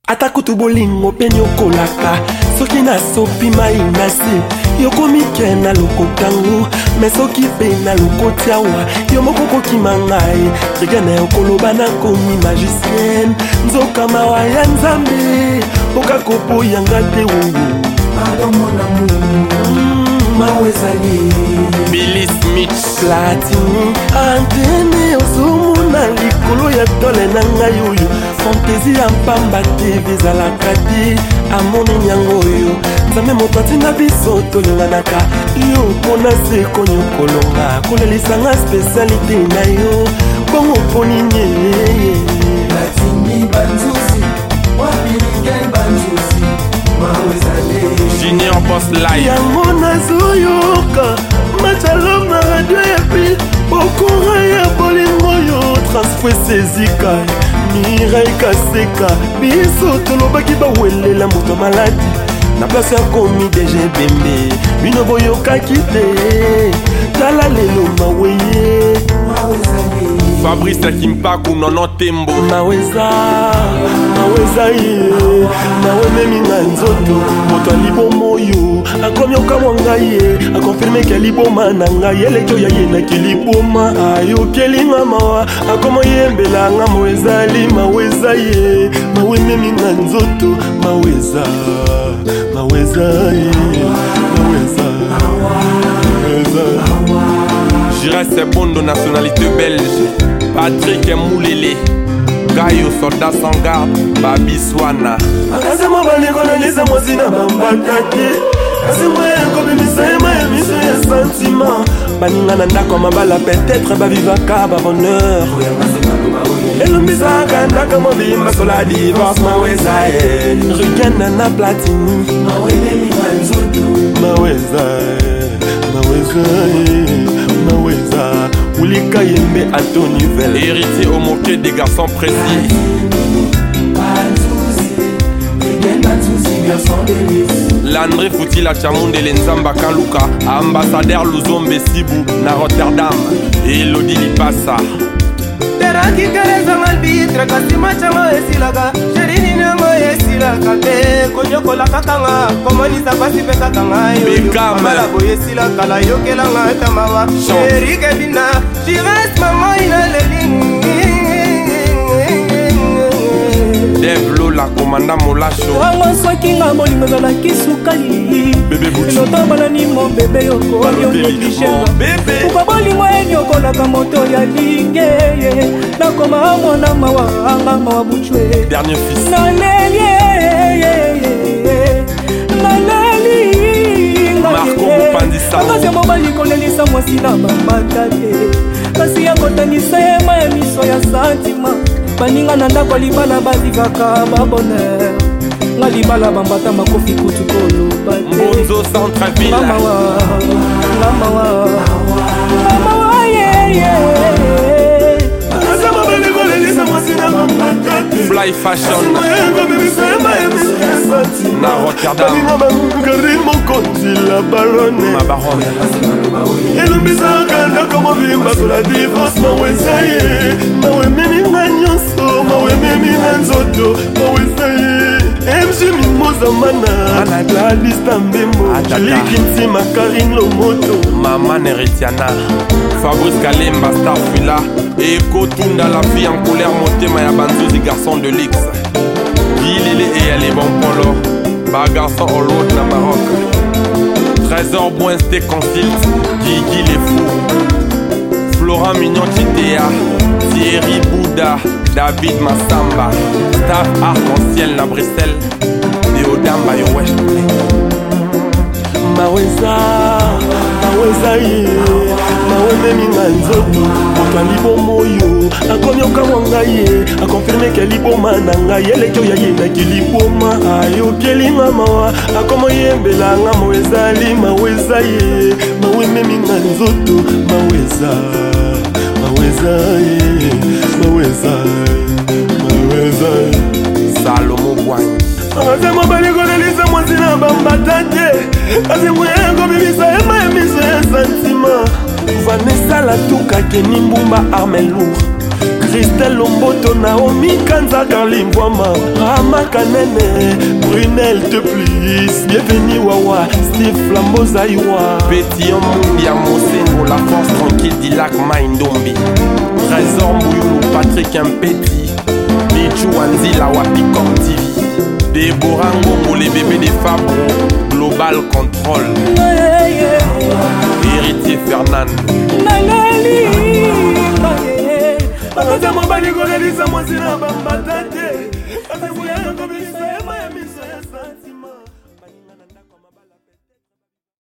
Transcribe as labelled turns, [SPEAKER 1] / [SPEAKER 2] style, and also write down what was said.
[SPEAKER 1] Atakutu bolingo penyo kolaka soki na sopi mai nasi yokomi kena lokotango mais soki pe na lokotiawa yo moko kimangai rigana yokoloba na komi magicienne nzoka mawa ya nzambe boka kopo yanga te wo
[SPEAKER 2] pardon mon amour mawezali
[SPEAKER 1] Billy Smith Platini antene ozomona likolo ya tole na ngai oyo fantaisie ya mpamba te bezalaka te amoni nyango oyo nzambe moto atinda biso tolinganaka yo mpona se konyokolonga kolelisanga spesialite na yo bongo mponinye
[SPEAKER 2] Platini banzuzi wapiringen banzuzi mawezali
[SPEAKER 1] Junior Boss Live yango nazoyoka matalo na radio ya pile okora ya bolingo yo transfert sezika Mireille Kaseka biso tolobaki bawelela moto maladi na place ya komi DG Bembe bino boyokaki te tala lelo maweye Fabrice Kimpaku nono tembo maweza ye nawe memi na nzoto moto alibomo yo akomi okamwa ngai ye akonfirme ke aliboma na ngai elekio ya ye na kiliboma ayokelinga mawa akoma yembelanga mawezali maweza ye mawe memi na nzoto maweza ye maweza J'irai Bondo nationalité belge Patrick Moulele Gayo soldat sans garde Babi Swana Akasema banikolonisa mwazina bambatake Asemwe kobimisa ema ya miso ya sentiment Baningana ndako mabala peut-être bavivaka babonheur elombisaka ndaka mobimba sola divorce maweza ye Rigana na Platini maweza Maweza Oulika Yembe Anthony Vel héritier au moquet des garçons précis Landry Foutila Chamunde Lenzamba Kanluka ambassadeur Luzombe Sibu na Rotterdam et Elodie Lipasa Teraki kereza ngalbitra kasima chama esilaga sherini nango esilaka te konyokola kakanga komonisa pasi pe kakanga yo mala boyesila kala yokelanga tamawa Erike bina she reste maman inaleli Devlo la commanda Molasho
[SPEAKER 3] wango soki nga bolingo ezalaki sukali elotambala ni mo bebe yoko yonekishenga uka bolingo enyokolaka moto ya linge nakoma mwana mawa anga mawa buchwe
[SPEAKER 1] dernier fils Marco Bupandisa
[SPEAKER 3] akasi mobali kolelisa mwasi na bambata te kasi yakotanisa ema ya miso ya santima baninga na ndako libala bazikaka babonheur nga libala bambata makofi kutu koloba te
[SPEAKER 1] Mbonzo Centreville
[SPEAKER 3] ngamawa
[SPEAKER 1] Fly Fashion na Rotterdam la baronne ma baronne elombisaka ndako mobimba sola divorce maweza ye mawe memi nga nyonso mawe memi na nzoto maweza ye MC Mimoza Mana Gladys Tambembo Liki Ntima Karine Lomoto Maman Neritiana Fabrice Kalemba Starfula Eko Tunda la fille en colère motema ya banzuzi garçon de luxe Gilele et elle est bon polo Ba garçon au road na Maroc Trésor Boinste Consult Guigui les fous Florent Mignon Chitea Thierry Bouddha David Massamba Staff Arc-en-Ciel na Bruxelles Deodamba yo wesh Maweza ye Mawe memi nga nzoto Moto alibomo yo akomi okamwa ngai ye akonfirme ke liboma na ngai elekio ya ye na kiliboma ayokelinga mawa akomo yembelanga mawezali maweza ye mawe memi nga nzoto maweza ye Salomo Bwany Asema bali kolelisa mwasi na bambata te Asimwengo bibisa ema emiso ya sentiment Vanessa Latuka Keni Mbumba Armel Lourd Christelle Lomboto, Naomi Kanza, Carly Mbwama, Rama Kanene, Brunel de plus, bienvenue Wawa, Steve Flambeau Zaïwa,
[SPEAKER 4] Pétillon Mundia Mosengo, la force tranquille d'Ilac Maindombi, Trésor Mouyoulou, Patrick Impeti, Michou Anzila Wapicom TV, Déborah Ngombo, les bébés des Fabro, Global Control, Héritier Fernand,
[SPEAKER 1] Bakaza mobali kolelisa mwasi na bambata te.